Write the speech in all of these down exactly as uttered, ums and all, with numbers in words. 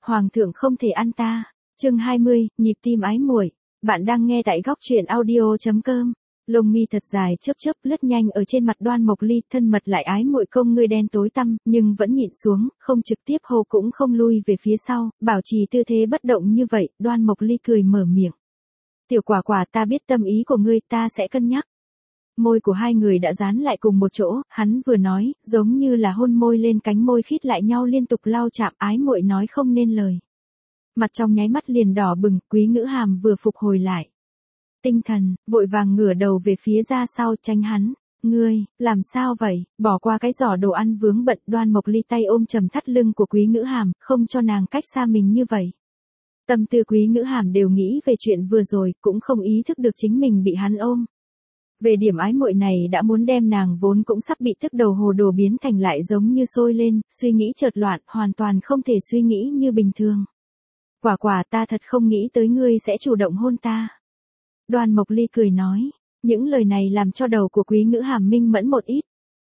Hoàng thượng không thể ăn ta. Chương hai mươi, nhịp tim ái muội. Bạn đang nghe tại góc truyện audio chấm com. Lông mi thật dài chớp chớp lướt nhanh ở trên mặt Đoan Mộc Ly, thân mật lại ái muội công ngươi đen tối tăm, nhưng vẫn nhịn xuống, không trực tiếp hô cũng không lui về phía sau, bảo trì tư thế bất động như vậy. Đoan Mộc Ly cười mở miệng. Tiểu Quả Quả, ta biết tâm ý của ngươi, ta sẽ cân nhắc. Môi của hai người đã dán lại cùng một chỗ, hắn vừa nói, giống như là hôn môi lên cánh môi khít lại nhau liên tục lao chạm, ái muội nói không nên lời. Mặt trong nháy mắt liền đỏ bừng, Quý Ngữ Hàm vừa phục hồi lại tinh thần, vội vàng ngửa đầu về phía ra sau tránh hắn. Ngươi, làm sao vậy? Bỏ qua cái giỏ đồ ăn vướng bận. Đoan Mộc Ly tay ôm trầm thắt lưng của Quý Ngữ Hàm, không cho nàng cách xa mình như vậy. Tâm tư Quý Ngữ Hàm đều nghĩ về chuyện vừa rồi, cũng không ý thức được chính mình bị hắn ôm. Về điểm ái muội này đã muốn đem nàng vốn cũng sắp bị tức đầu hồ đồ biến thành lại giống như sôi lên, suy nghĩ chợt loạn, hoàn toàn không thể suy nghĩ như bình thường. Quả Quả, ta thật không nghĩ tới ngươi sẽ chủ động hôn ta. Đoan Mộc Ly cười nói, những lời này làm cho đầu của Quý Ngữ Hàm minh mẫn một ít.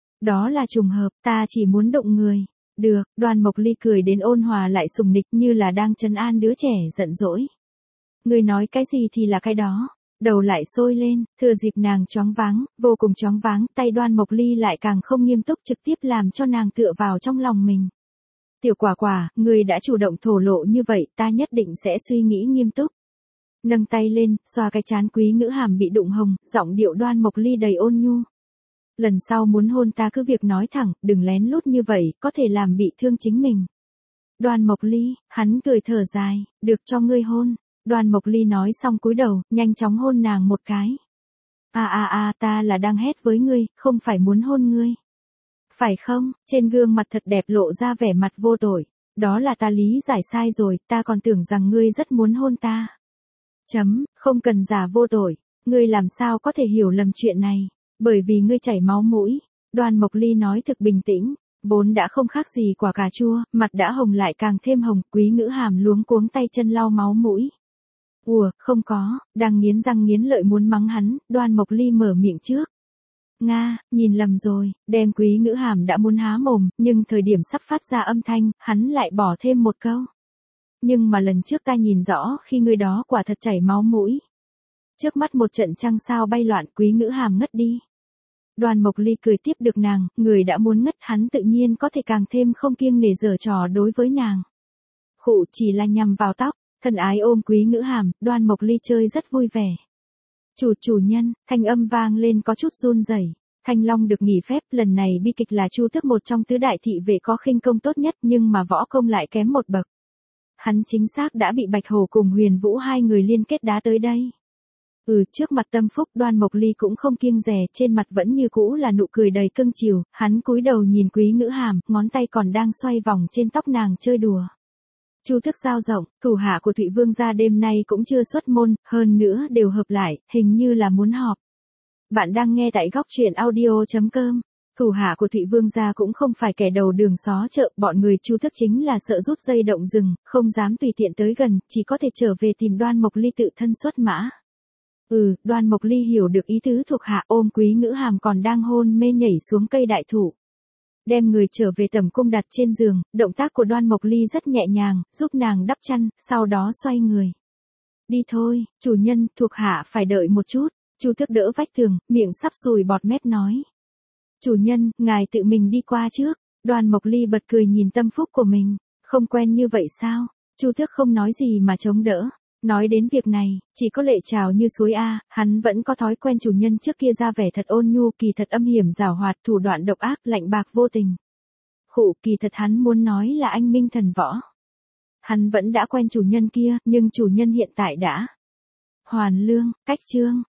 Đó là trùng hợp, ta chỉ muốn đụng người. Được, Đoan Mộc Ly cười đến ôn hòa lại sùng nịch như là đang trấn an đứa trẻ giận dỗi. Ngươi nói cái gì thì là cái đó. Đầu lại sôi lên, thừa dịp nàng choáng váng, vô cùng choáng váng, tay Đoan Mộc Ly lại càng không nghiêm túc, trực tiếp làm cho nàng tựa vào trong lòng mình. Tiểu Quả Quả, ngươi đã chủ động thổ lộ như vậy, ta nhất định sẽ suy nghĩ nghiêm túc. Nâng tay lên, xoa cái trán Quý Ngữ Hàm bị đụng hồng, giọng điệu Đoan Mộc Ly đầy ôn nhu. Lần sau muốn hôn ta cứ việc nói thẳng, đừng lén lút như vậy, có thể làm bị thương chính mình. Đoan Mộc Ly, hắn cười thở dài, được cho ngươi hôn. Đoan Mộc Ly nói xong cúi đầu, nhanh chóng hôn nàng một cái. A a a, ta là đang hét với ngươi, không phải muốn hôn ngươi. Phải không? Trên gương mặt thật đẹp lộ ra vẻ mặt vô tội. Đó là ta lý giải sai rồi, ta còn tưởng rằng ngươi rất muốn hôn ta. Chấm, không cần giả vô tội. Ngươi làm sao có thể hiểu lầm chuyện này? Bởi vì ngươi chảy máu mũi. Đoan Mộc Ly nói thực bình tĩnh. Vốn đã không khác gì quả cà chua, mặt đã hồng lại càng thêm hồng. Quý Ngữ Hàm luống cuống tay chân lau máu mũi. Ủa, không có, đang nghiến răng nghiến lợi muốn mắng hắn, Đoan Mộc Ly mở miệng trước. Nga, nhìn lầm rồi, đem Quý Ngữ Hàm đã muốn há mồm, nhưng thời điểm sắp phát ra âm thanh, hắn lại bỏ thêm một câu. Nhưng mà lần trước ta nhìn rõ khi người đó quả thật chảy máu mũi. Trước mắt một trận trăng sao bay loạn, Quý Ngữ Hàm ngất đi. Đoan Mộc Ly cười tiếp được nàng, người đã muốn ngất hắn tự nhiên có thể càng thêm không kiêng nể giở trò đối với nàng. Khụ chỉ là nhằm vào tóc. Thân ái ôm Quý Ngữ Hàm, Đoan Mộc Ly chơi rất vui vẻ. Chủ chủ nhân, thanh âm vang lên có chút run rẩy. Thanh Long được nghỉ phép, lần này bi kịch là Chu Tước một trong tứ đại thị vệ có khinh công tốt nhất nhưng mà võ công lại kém một bậc. Hắn chính xác đã bị Bạch Hổ cùng Huyền Vũ hai người liên kết đá tới đây. Ừ, trước mặt tâm phúc Đoan Mộc Ly cũng không kiêng dè, trên mặt vẫn như cũ là nụ cười đầy cưng chiều, hắn cúi đầu nhìn Quý Ngữ Hàm, ngón tay còn đang xoay vòng trên tóc nàng chơi đùa. Chu Tước giao rộng, thủ hạ của Thụy Vương gia đêm nay cũng chưa xuất môn, hơn nữa đều hợp lại, hình như là muốn họp. Bạn đang nghe tại góc truyện audio chấm com. Thủ hạ của Thụy Vương gia cũng không phải kẻ đầu đường xó chợ, bọn người Chu Tước chính là sợ rút dây động rừng, không dám tùy tiện tới gần, chỉ có thể trở về tìm Đoan Mộc Ly tự thân xuất mã. Ừ, Đoan Mộc Ly hiểu được ý tứ thuộc hạ, ôm Quý Ngữ Hàm còn đang hôn mê nhảy xuống cây đại thụ. Đem người trở về tẩm cung đặt trên giường, động tác của Đoan Mộc Ly rất nhẹ nhàng, giúp nàng đắp chăn, sau đó xoay người. Đi thôi, chủ nhân, thuộc hạ phải đợi một chút. Chu Tước đỡ vách tường, miệng sắp sùi bọt mép nói. Chủ nhân, ngài tự mình đi qua trước. Đoan Mộc Ly bật cười nhìn tâm phúc của mình. Không quen như vậy sao? Chu Tước không nói gì mà chống đỡ. Nói đến việc này, chỉ có lệ trào như suối A, hắn vẫn có thói quen chủ nhân trước kia ra vẻ thật ôn nhu, kỳ thật âm hiểm giảo hoạt, thủ đoạn độc ác, lạnh bạc vô tình. Khụ, kỳ thật hắn muốn nói là anh minh thần võ. Hắn vẫn đã quen chủ nhân kia, nhưng chủ nhân hiện tại đã hoàn lương, cách chương.